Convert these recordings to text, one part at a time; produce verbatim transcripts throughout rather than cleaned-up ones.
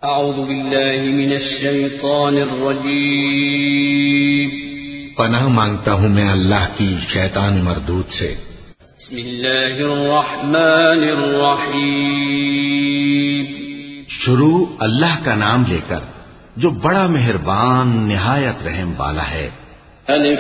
اعوذ باللہ من الشیطان الرجیم پناہ مانگتا ہوں میں اللہ کی شیطان مردود سے۔ بسم اللہ الرحمن الرحیم شروع اللہ کا نام لے کر جو بڑا مہربان نہایت رحم والا ہے۔ الف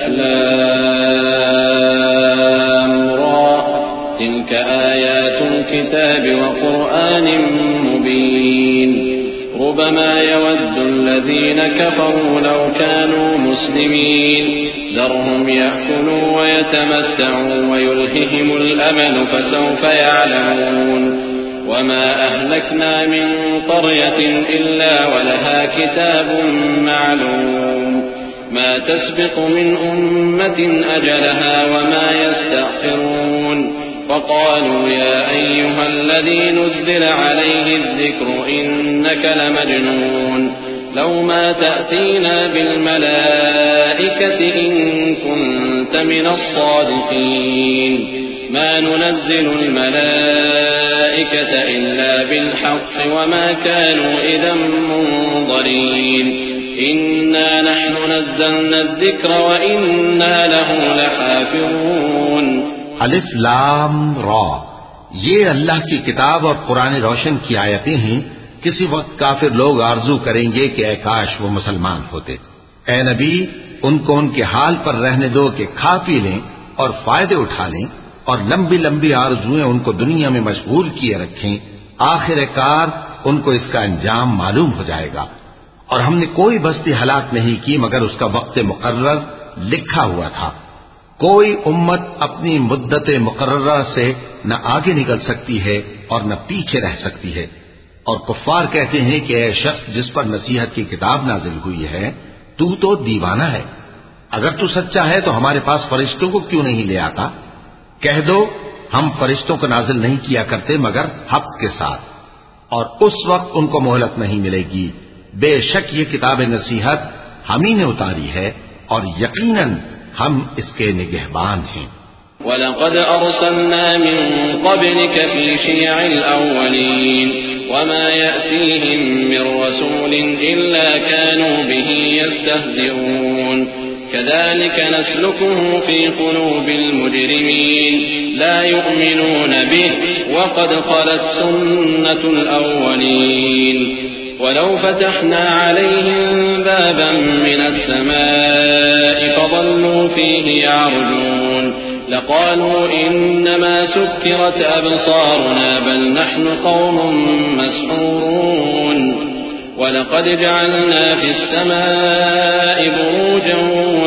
لام را تلك آیات الكتاب وقرآن مبین ربما يود الذين كفروا لو كانوا مسلمين ذرهم يأكلوا ويتمتعوا ويلههم الأمل فسوف يعلمون وما أهلكنا من قرية إلا ولها كتاب معلوم ما تسبق من أمة أجلها وما يستأخرون وقالوا يا أيها الذي نزل عليه الذكر إنك لمجنون لو ما تأتينا بالملائكة إن كنت من الصادقين ما ننزل الملائكة إلا بالحق وما كانوا إذا منظرين إنا نحن نزلنا الذكر وإنا له لحافظون۔ الف لام را، یہ اللہ کی کتاب اور قرآن روشن کی آیتیں ہیں۔ کسی وقت کافر لوگ آرزو کریں گے کہ اے کاش وہ مسلمان ہوتے۔ اے نبی، ان کو ان کے حال پر رہنے دو کہ کھا پی لیں اور فائدے اٹھا لیں اور لمبی لمبی آرزویں ان کو دنیا میں مشغول کیے رکھیں، آخر کار ان کو اس کا انجام معلوم ہو جائے گا۔ اور ہم نے کوئی بستی ہلاک نہیں کی مگر اس کا وقت مقرر لکھا ہوا تھا۔ کوئی امت اپنی مدت مقررہ سے نہ آگے نکل سکتی ہے اور نہ پیچھے رہ سکتی ہے۔ اور کفار کہتے ہیں کہ اے شخص جس پر نصیحت کی کتاب نازل ہوئی ہے تو تو دیوانہ ہے، اگر تو سچا ہے تو ہمارے پاس فرشتوں کو کیوں نہیں لے آتا؟ کہہ دو ہم فرشتوں کو نازل نہیں کیا کرتے مگر حق کے ساتھ، اور اس وقت ان کو مہلت نہیں ملے گی۔ بے شک یہ کتاب نصیحت ہم ہی نے اتاری ہے اور یقیناً ہم اس کے نگہبان ہیں۔ وَلَقَدْ أَرْسَلْنَا مِن قَبْلِكَ فِي شِيَعِ الْأَوَّلِينَ وَمَا يَأْتِيهِم مِّن رَّسُولٍ إِلَّا كَانُوا بِهِ يَسْتَهْزِئُونَ كَذَلِكَ نَسْلُكُهُ فِي قُلُوبِ الْمُجْرِمِينَ لَا يُؤْمِنُونَ بِهِ وَقَدْ خَلَتْ سُنَّةُ الْأَوَّلِينَ وَلَوْ فَتَحْنَا عَلَيْهِم بَابًا مِّنَ السَّمَاءِ فَظَلُّوا فِيهِ يَعْرُجُونَ لَقَالُوا إِنَّمَا سُكِّرَتْ أَبْصَارُنَا بَلْ نَحْنُ قَوْمٌ مَّسْحُورُونَ وَلَقَدْ جَعَلْنَا فِي السَّمَاءِ بُرُوجًا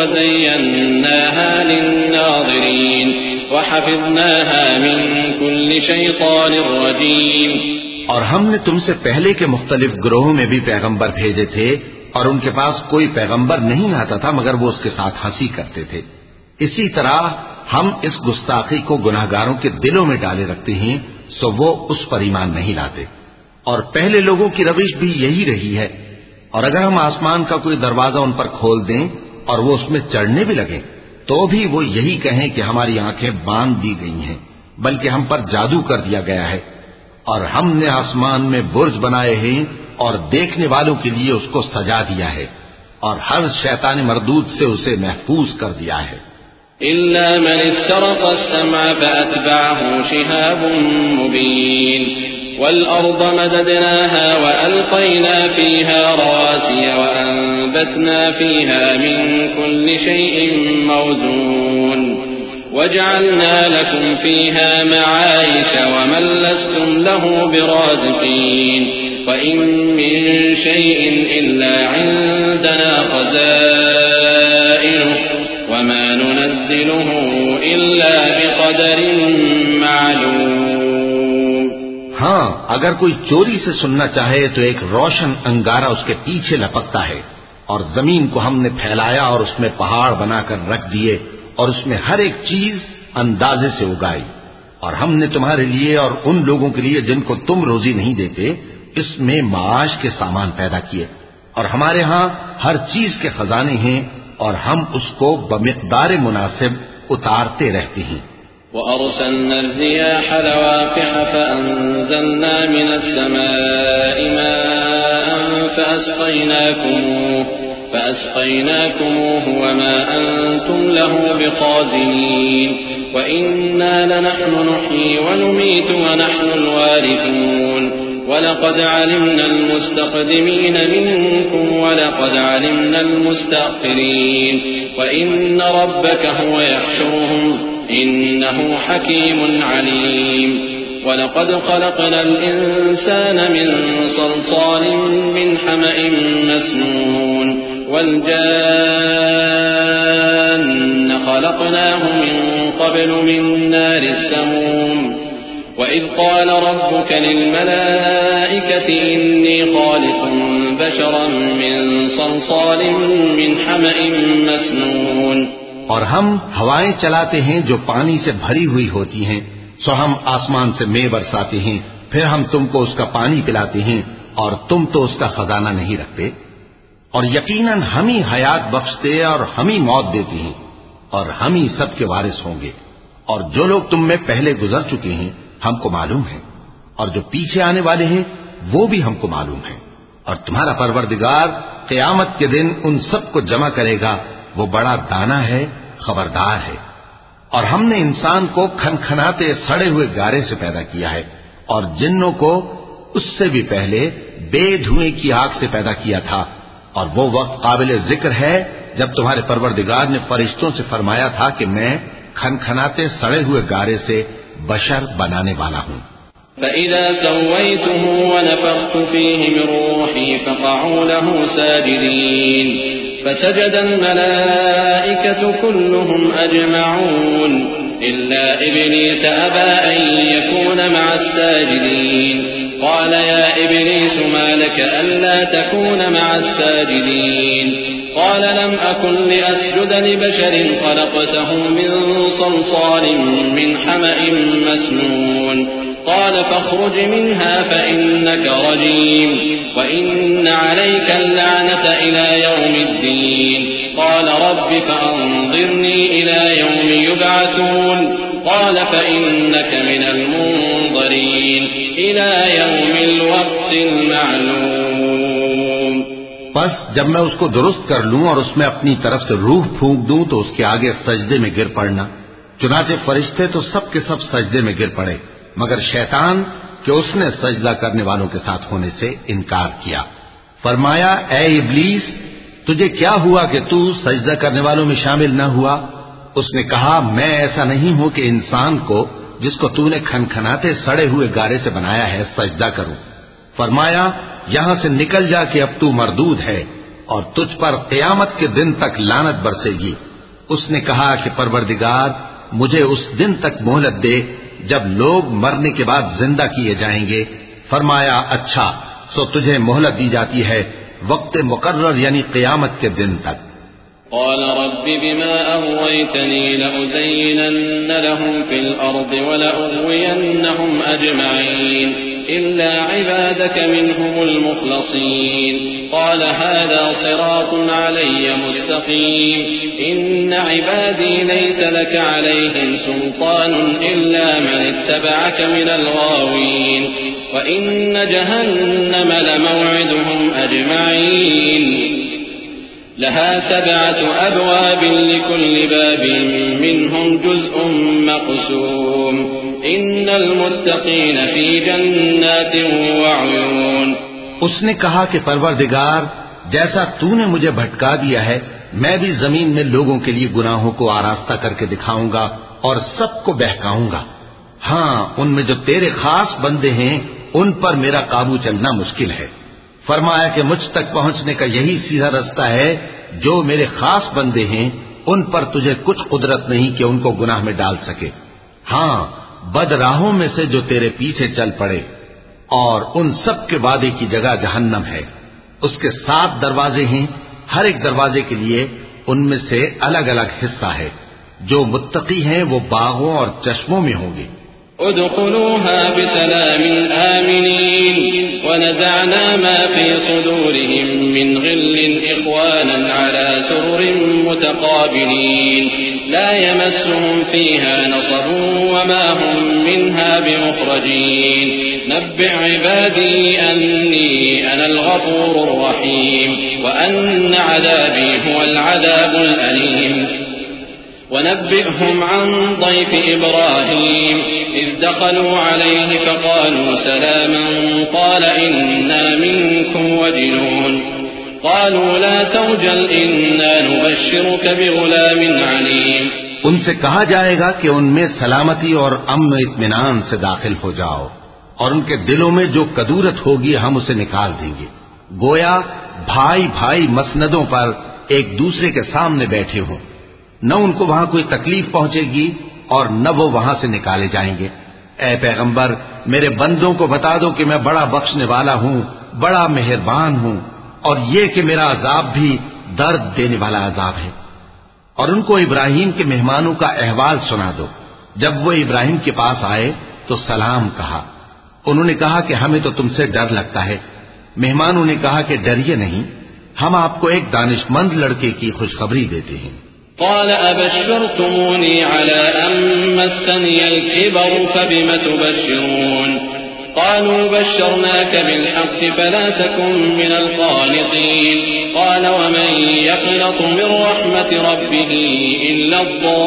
وَزَيَّنَّاهَا لِلنَّاظِرِينَ وَحَفِظْنَاهَا مِن كُلِّ شَيْطَانٍ رَّجِيمٍ۔ اور ہم نے تم سے پہلے کے مختلف گروہوں میں بھی پیغمبر بھیجے تھے اور ان کے پاس کوئی پیغمبر نہیں آتا تھا مگر وہ اس کے ساتھ ہنسی کرتے تھے۔ اسی طرح ہم اس گستاخی کو گناہگاروں کے دلوں میں ڈالے رکھتے ہیں سو وہ اس پر ایمان نہیں لاتے۔ اور پہلے لوگوں کی روش بھی یہی رہی ہے، اور اگر ہم آسمان کا کوئی دروازہ ان پر کھول دیں اور وہ اس میں چڑھنے بھی لگیں تو بھی وہ یہی کہیں کہ ہماری آنکھیں باندھ دی گئی ہیں بلکہ ہم پر جادو کر دیا گیا ہے۔ اور ہم نے آسمان میں برج بنائے ہیں اور دیکھنے والوں کے لیے اس کو سجا دیا ہے اور ہر شیطان مردود سے اسے محفوظ کر دیا ہے۔ إِلَّا مَنِ اسْتَرَقَ السَّمْعَ فَأَتْبَعَهُ شِهَابٌ مُّبِينٌ وَالْأَرْضَ مَدَدْنَاهَا وَأَلْقَيْنَا فِيهَا رَوَاسِيَ وَأَنبَتْنَا فِيهَا مِن كُلِّ شَيْءٍ مَّوْزُونٍ وَجَعَلْنَا لَكُمْ فِيهَا مَعَايِشَ وَمَن لَّسْتُمْ لَهُ بِرَازِقِينَ وَإِن مِّن شَيْءٍ إِلَّا عِندَنَا خَزَائِنُهُ وَمَا نُنَزِّلُهُ إِلَّا بِقَدَرٍ مَّعْلُومٍ۔ ہاں، اگر کوئی چوری سے سننا چاہے تو ایک روشن انگارہ اس کے پیچھے لپکتا ہے، اور زمین کو ہم نے پھیلایا اور اس میں پہاڑ بنا کر رکھ دیے اور اس میں ہر ایک چیز اندازے سے اگائی، اور ہم نے تمہارے لیے اور ان لوگوں کے لیے جن کو تم روزی نہیں دیتے اس میں معاش کے سامان پیدا کیے، اور ہمارے ہاں ہر چیز کے خزانے ہیں اور ہم اس کو بمقدار مناسب اتارتے رہتے ہیں۔ وَأَرْسَلْنَا الرِّيَاحَ لَوَاقِحَ فَأَنزَلْنَا مِنَ السَّمَاءِ مَاءً فأسقيناكموه فأسقيناكموه وما أنتم له بخازنين وإنا لنحن نحيي ونميت ونحن الوارثون ولقد علمنا المستقدمين منكم ولقد علمنا المستأخرين وإن ربك هو يحشرهم إنه حكيم عليم ولقد خلقنا الإنسان من صلصال من حمأ مسنون والجان خلقناه من قبل من نار السموم وإذ قال ربك للملائكة إني خالق بشرا من صلصال من حمأ مسنون اور ہم ہوائیں چلاتے ہیں جو پانی سے بھری ہوئی ہوتی ہیں، سو ہم آسمان سے مے برساتے ہیں، پھر ہم تم کو اس کا پانی پلاتے ہیں اور تم تو اس کا خزانہ نہیں رکھتے، اور یقیناً ہم ہی حیات بخشتے اور ہم ہی موت دیتے ہیں اور ہم ہی سب کے وارث ہوں گے، اور جو لوگ تم میں پہلے گزر چکے ہیں ہم کو معلوم ہے، اور جو پیچھے آنے والے ہیں وہ بھی ہم کو معلوم ہے، اور تمہارا پروردگار قیامت کے دن ان سب کو جمع کرے گا، وہ بڑا دانا ہے، خبردار ہے۔ اور ہم نے انسان کو کھنکھناتے سڑے ہوئے گارے سے پیدا کیا ہے، اور جنوں کو اس سے بھی پہلے بے دھوئیں کی آگ سے پیدا کیا تھا، اور وہ وقت قابل ذکر ہے جب تمہارے پروردگار نے فرشتوں سے فرمایا تھا کہ میں کھنکھناتے سڑے ہوئے گارے سے بشر بنانے والا ہوں۔ فَإِذَا سَوَّيْتُهُ وَنَفَخْتُ فِيهِ مِنْ رُوحِي فَقَعُوا لَهُ سَاجِدِينَ فسجد الملائكة كلهم أجمعون إلا إبليس أبى أن يكون مع الساجدين قال يا إبليس ما لك ألا تكون مع الساجدين قال لم أكن لأسجد لبشر خلقته من صلصال من حمأ مسنون قال فاخرج منها فإنك رجيم وإن عليك اللعنة إلى يوم الدين قال رب فأنظرني إلى يوم يبعثون قال فإنك من المنظرين إلى يوم الوقت المعلوم۔ پس جب میں اس کو درست کر لوں اور اس میں اپنی طرف سے روح پھونک دوں تو اس کے آگے سجدے میں گر پڑنا۔ چنانچہ فرشتے تو سب کے سب سجدے میں گر پڑے مگر شیطان کہ اس نے سجدہ کرنے والوں کے ساتھ ہونے سے انکار کیا۔ فرمایا اے ابلیس تجھے کیا ہوا کہ تو سجدہ کرنے والوں میں شامل نہ ہوا؟ اس نے کہا میں ایسا نہیں ہوں کہ انسان کو جس کو تو نے کھنکھناتے سڑے ہوئے گارے سے بنایا ہے سجدہ کروں۔ فرمایا یہاں سے نکل جا کہ اب تو مردود ہے اور تجھ پر قیامت کے دن تک لعنت برسے گی۔ اس نے کہا کہ پروردگار مجھے اس دن تک مہلت دے جب لوگ مرنے کے بعد زندہ کیے جائیں گے۔ فرمایا اچھا سو تجھے مہلت دی جاتی ہے وقت مقرر یعنی قیامت کے دن تک۔ قال رب بما أغويتني لأزينن لهم في الأرض ولأغوينهم أجمعين إلا عبادك منهم المخلصين قال هذا صراط علي مستقيم إن عبادي ليس لك عليهم سلطان إلا من اتبعك من الغاوين وإن جهنم لموعدهم أجمعين لها سبعة أبواب لكل باب منهم جزء مقسوم إن المتقين في جنات وعيون۔ اس نے کہا کہ پروردگار جیسا تو نے مجھے بھٹکا دیا ہے میں بھی زمین میں لوگوں کے لیے گناہوں کو آراستہ کر کے دکھاؤں گا اور سب کو بہکاؤں گا۔ ہاں ان میں جو تیرے خاص بندے ہیں ان پر میرا قابو چلنا مشکل ہے۔ فرمایا کہ مجھ تک پہنچنے کا یہی سیدھا رستہ ہے، جو میرے خاص بندے ہیں ان پر تجھے کچھ قدرت نہیں کہ ان کو گناہ میں ڈال سکے۔ ہاں بد راہوں میں سے جو تیرے پیچھے چل پڑے، اور ان سب کے وعدے کی جگہ جہنم ہے۔ اس کے سات دروازے ہیں، ہر ایک دروازے کے لیے ان میں سے الگ الگ حصہ ہے۔ جو متقی ہیں وہ باغوں اور چشموں میں ہوں گے۔ ادخلوها بسلام آمنين ونزعنا ما في صدورهم من غل إخوانا على سرر متقابلين لا يمسهم فيها نصب وما هم منها بمخرجين نبئ عبادي أني أنا الغفور الرحيم وأن عذابي هو العذاب الأليم ونبئهم عن ضيف إبراهيم إذ دخلوا عليه فقالوا سلاما قال إنا منكم وجلون قالوا لا توجل إنا نبشرك بغلام عليم ان سے کہا جائے گا کہ ان میں سلامتی اور امن و اطمینان سے داخل ہو جاؤ اور ان کے دلوں میں جو کدورت ہوگی ہم اسے نکال دیں گے، گویا بھائی بھائی مسندوں پر ایک دوسرے کے سامنے بیٹھے ہوں، نہ ان کو وہاں کوئی تکلیف پہنچے گی اور نہ وہ وہاں سے نکالے جائیں گے۔ اے پیغمبر، میرے بندوں کو بتا دو کہ میں بڑا بخشنے والا ہوں، بڑا مہربان ہوں، اور یہ کہ میرا عذاب بھی درد دینے والا عذاب ہے۔ اور ان کو ابراہیم کے مہمانوں کا احوال سنا دو۔ جب وہ ابراہیم کے پاس آئے تو سلام کہا۔ انہوں نے کہا کہ ہمیں تو تم سے ڈر لگتا ہے۔ مہمانوں نے کہا کہ ڈریے نہیں، ہم آپ کو ایک دانش مند لڑکے کی خوشخبری دیتے ہیں۔ قال أبشرتموني على أن مسني الكبر فبم تبشرون قالوا بشرناك بالحق فلا تكن من القانطين قال ومن يقنط من رحمة ربه إلا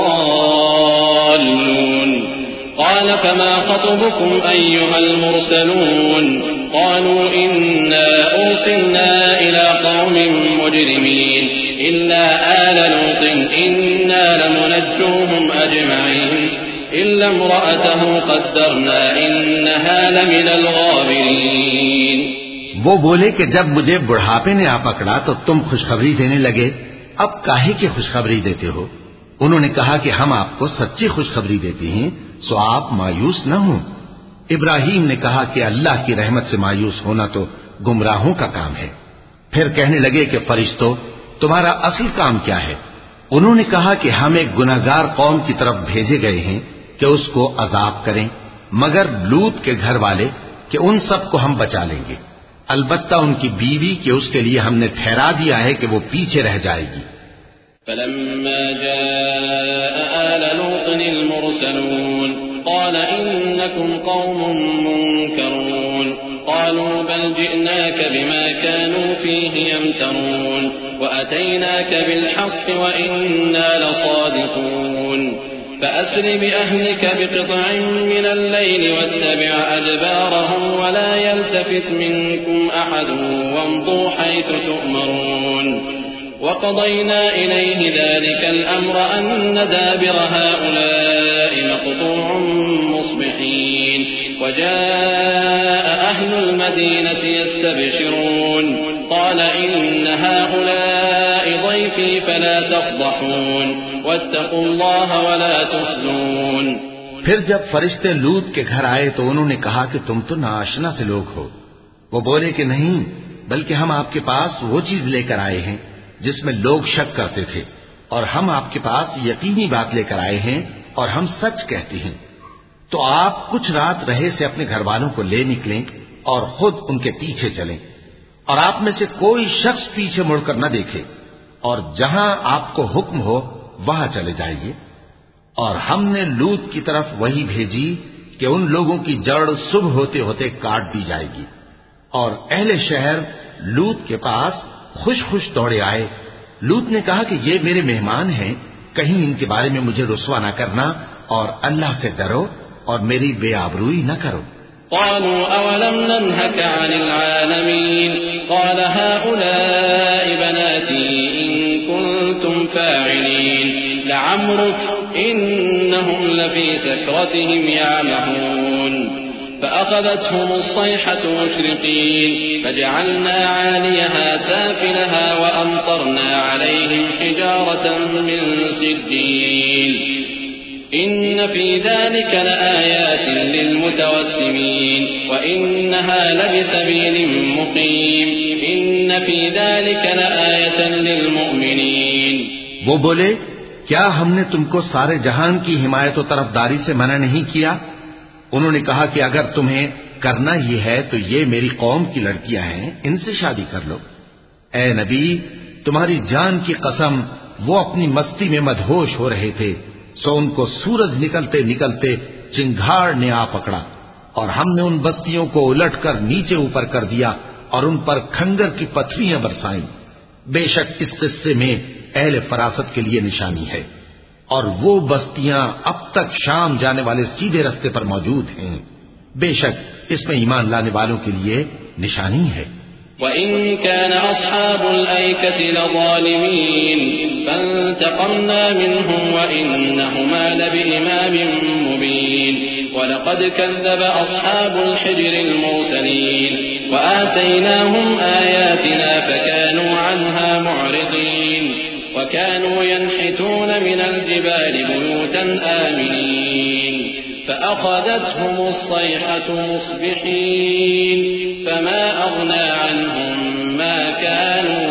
الضالون قال فما خطبكم أيها المرسلون قالوا إنا أرسلنا إلى قوم مجرمين إلا آل لوط إنا لمنجوهم أجمعين إلا امرأته قدرنا إنها لمن الغابرين۔ وہ بولے کہ جب مجھے بڑھاپے نے آ پکڑا تو تم خوشخبری دینے لگے، اب کاہے کی خوشخبری دیتے ہو؟ انہوں نے کہا کہ ہم آپ کو سچی خوشخبری دیتے ہیں، سو آپ مایوس نہ ہوں۔ ابراہیم نے کہا کہ اللہ کی رحمت سے مایوس ہونا تو گمراہوں کا کام ہے۔ پھر کہنے لگے کہ فرشتوں، تمہارا اصل کام کیا ہے؟ انہوں نے کہا کہ ہم ایک گناہگار قوم کی طرف بھیجے گئے ہیں کہ اس کو عذاب کریں، مگر لوط کے گھر والے کہ ان سب کو ہم بچا لیں گے، البتہ ان کی بیوی کہ اس کے لیے ہم نے ٹھہرا دیا ہے کہ وہ پیچھے رہ جائے گی۔ فلما جاء آل لوط المرسلون قال إنكم قوم منكرون قالوا بل جئناك بما كانوا فيه يمترون وأتيناك بالحق وإنا لصادقون فأسر بأهلك بقطع من الليل واتبع أدبارهم ولا يلتفت منكم أحد وامضوا حيث تؤمرون وقضينا إليه ذلك الأمر أن دابر هؤلاء مقطوع مصبحين وجاء أهل المدينة يستبشرون قال إن هؤلاء ضيفي فلا تفضحون واتقوا الله ولا تخزون۔ پھر جب فرشتے لوط کے گھر آئے تو انہوں نے کہا کہ تم تو ناآشنا سے لوگ ہو۔ وہ بولے کہ نہیں، بلکہ ہم آپ کے پاس وہ چیز لے کر آئے ہیں جس میں لوگ شک کرتے تھے، اور ہم آپ کے پاس یقینی بات لے کر آئے ہیں اور ہم سچ کہتے ہیں۔ تو آپ کچھ رات رہے سے اپنے گھر والوں کو لے نکلیں اور خود ان کے پیچھے چلیں، اور آپ میں سے کوئی شخص پیچھے مڑ کر نہ دیکھے، اور جہاں آپ کو حکم ہو وہاں چلے جائیے۔ اور ہم نے لوط کی طرف وہی بھیجی کہ ان لوگوں کی جڑ صبح ہوتے ہوتے کاٹ دی جائے گی۔ اور اہل شہر لوط کے پاس خوش خوش دوڑے آئے۔ لوط نے کہا کہ یہ میرے مہمان ہیں، کہیں ان کے بارے میں مجھے رسوا نہ کرنا، اور اللہ سے ڈرو اور میری بے آبروئی نہ کرو۔ قالوا أولم ننهك عن العالمين قال هؤلاء بناتي إن كنتم فاعلين لعمرك إنهم لفي سكرتهم يعمهون فأخذتهم الصيحة مشرقين فجعلنا عاليها سافلها وأمطرنا عليهم حجارة من سجيل إن في ذلك لآيات للمتوسمين وإنها لبسبيل مقيم إن في ذلك لآية للمؤمنين۔ وہ بولے کیا ہم نے تم کو سارے جہان کی حمایت و طرفداری سے منع نہیں کیا؟ انہوں نے کہا کہ اگر تمہیں کرنا ہی ہے تو یہ میری قوم کی لڑکیاں ہیں، ان سے شادی کر لو۔ اے نبی، تمہاری جان کی قسم وہ اپنی مستی میں مدہوش ہو رہے تھے، سو ان کو سورج نکلتے نکلتے چنگھاڑ نے آ پکڑا، اور ہم نے ان بستیوں کو الٹ کر نیچے اوپر کر دیا، اور ان پر کھنگر کی پتھریاں برسائیں. بے شک اس قصے میں اہل فراست کے لیے نشانی ہے، اور وہ بستیاں اب تک شام جانے والے سیدھے رستے پر موجود ہیں. بے شک اس میں ایمان لانے والوں کے لیے نشانی ہے. وَإِن كَانَ أَصْحَابُ الْأَيْكَةِ لَظَالِمِينَ فَانْتَقَمْنَا مِنْهُمْ وَإِنَّهُمَا لَبِإِمَامٍ مُبِينٍ وَلَقَدْ كَذَّبَ أَصْحَابُ الْحِجْرِ الْمُرْسَلِينَ وَآتَيْنَاهُمْ آيَاتِنَا فَكَانُوا عَنْهَا مُعْرِضِينَ وَكَانُوا يَنْحِتُونَ مِنَ الْجِبَالِ بُيُوتًا آمِنِينَ فَأَخَذَتْهُمُ الصَّيْحَةُ مُصْبِحِينَ فَمَا أَغْنَى عَنْهُمْ مَا كَانُوا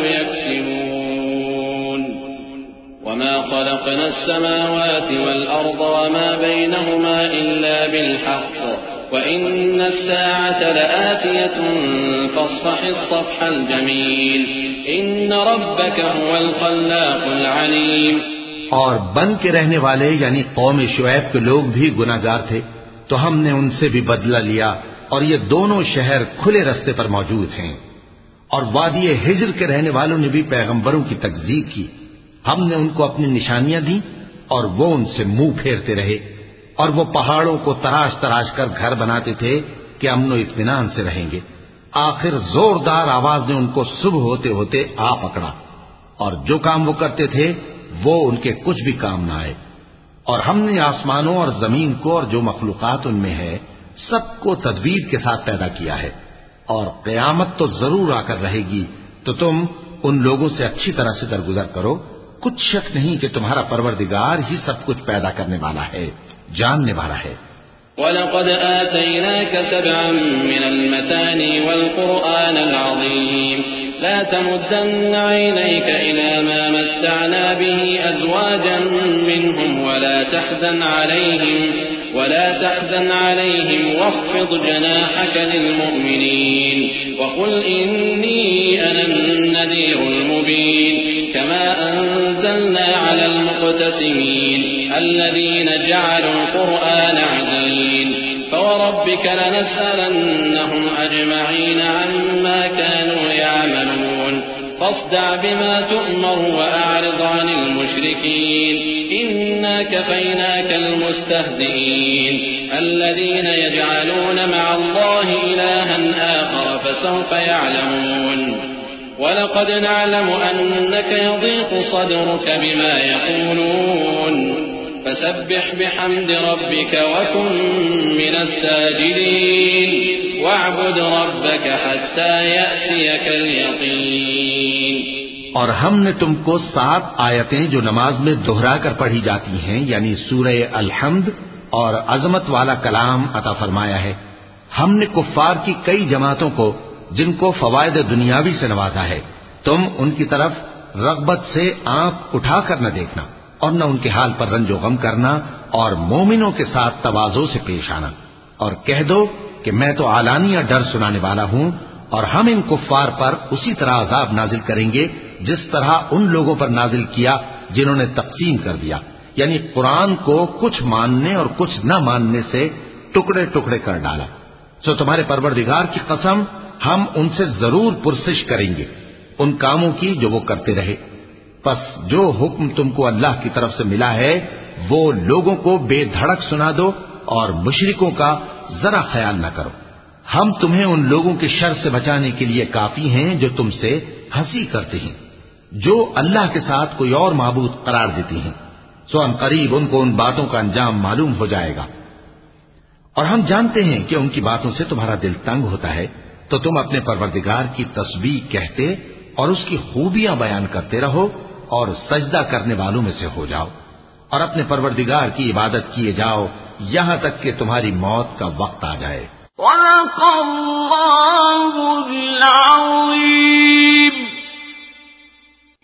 يَكْسِبُونَ وَمَا خَلَقْنَا السَّمَاوَاتِ وَالْأَرْضَ وَمَا بَيْنَهُمَا إِلَّا بِالْحَقِّ وَإِنَّ السَّاعَةَ لَآتِيَةٌ فَاصْفَحِ الصَّفْحَ الْجَمِيلَ إِنَّ رَبَّكَ هُوَ الْخَلَّاقُ الْعَلِيمُ. اور بن کے رہنے والے یعنی قوم شعیب کے لوگ بھی گناہگار تھے، تو ہم نے ان سے بھی بدلہ لیا، اور یہ دونوں شہر کھلے رستے پر موجود ہیں. اور وادی ہجر کے رہنے والوں نے بھی پیغمبروں کی تکذیب کی. ہم نے ان کو اپنی نشانیاں دی اور وہ ان سے منہ پھیرتے رہے، اور وہ پہاڑوں کو تراش تراش کر گھر بناتے تھے کہ امن و اطمینان سے رہیں گے. آخر زوردار آواز نے ان کو صبح ہوتے ہوتے آ پکڑا، اور جو کام وہ کرتے تھے وہ ان کے کچھ بھی کام نہ آئے. اور ہم نے آسمانوں اور زمین کو اور جو مخلوقات ان میں ہے سب کو تدبیر کے ساتھ پیدا کیا ہے، اور قیامت تو ضرور آ کر رہے گی، تو تم ان لوگوں سے اچھی طرح سے درگزر کرو. کچھ شک نہیں کہ تمہارا پروردگار ہی سب کچھ پیدا کرنے والا ہے، جاننے والا ہے. وَلَقَدْ آتَيْنَاكَ سَبْعًا مِنَ الْمَثَانِي وَالْقُرْآنَ الْعَظِيمَ لَا تَمُدَّنَّ عَيْنَيْكَ إِلَى مَا مَتَّعْنَا بِهِ أَزْوَاجًا مِّنْهُمْ وَلَا تَحْزَنْ عَلَيْهِمْ وَلَا تَحْزَنْ عَلَيْهِمْ وَاخْفِضْ جَنَاحَكَ لِلْمُؤْمِنِينَ وَقُلْ إِنِّي أَنَا النَّذِيرُ الْمُبِينُ كَمَا أَنزَلْنَا عَلَى الْمُقْتَسِمِينَ الَّذِينَ جَعَلُوا الْقُرْآنَ عِضِينَ فَوَرَبِّكَ لَنَسْأَلَنَّهُمْ أَجْمَعِينَ عَمَّا كَانُوا يَعْمَلُونَ فاصدع بما تؤمر وأعرض عن المشركين إنا كفيناك المستهزئين الذين يجعلون مع الله إلها آخر فسوف يعلمون ولقد نعلم أنك يضيق صدرك بما يقولون فسبح بحمد ربك وكن من الساجدين واعبد ربك حتى يأتيك اليقين. اور ہم نے تم کو سات آیتیں جو نماز میں دہرا کر پڑھی جاتی ہیں یعنی سورہ الحمد اور عظمت والا کلام عطا فرمایا ہے. ہم نے کفار کی کئی جماعتوں کو جن کو فوائد دنیاوی سے نوازا ہے تم ان کی طرف رغبت سے آنکھ اٹھا کر نہ دیکھنا اور نہ ان کے حال پر رنج و غم کرنا اور مومنوں کے ساتھ تواضع سے پیش آنا اور کہہ دو کہ میں تو اعلانیہ ڈر سنانے والا ہوں اور ہم ان کفار پر اسی طرح عذاب نازل کریں گے جس طرح ان لوگوں پر نازل کیا جنہوں نے تقسیم کر دیا یعنی قرآن کو کچھ ماننے اور کچھ نہ ماننے سے ٹکڑے ٹکڑے کر ڈالا. سو تمہارے پروردگار کی قسم ہم ان سے ضرور پرسش کریں گے ان کاموں کی جو وہ کرتے رہے. پس جو حکم تم کو اللہ کی طرف سے ملا ہے وہ لوگوں کو بے دھڑک سنا دو اور مشرکوں کا ذرا خیال نہ کرو. ہم تمہیں ان لوگوں کے شر سے بچانے کے لیے کافی ہیں جو تم سے ہنسی کرتے ہیں جو اللہ کے ساتھ کوئی اور معبود قرار دیتے ہیں. سو ان قریب ان کو ان باتوں کا انجام معلوم ہو جائے گا. اور ہم جانتے ہیں کہ ان کی باتوں سے تمہارا دل تنگ ہوتا ہے تو تم اپنے پروردگار کی تسبیح کہتے اور اس کی خوبیاں بیان کرتے رہو اور سجدہ کرنے والوں میں سے ہو جاؤ اور اپنے پروردگار کی عبادت کیے جاؤ یہاں تک کہ تمہاری موت کا وقت آ جائے. صدق اللہ العظیم.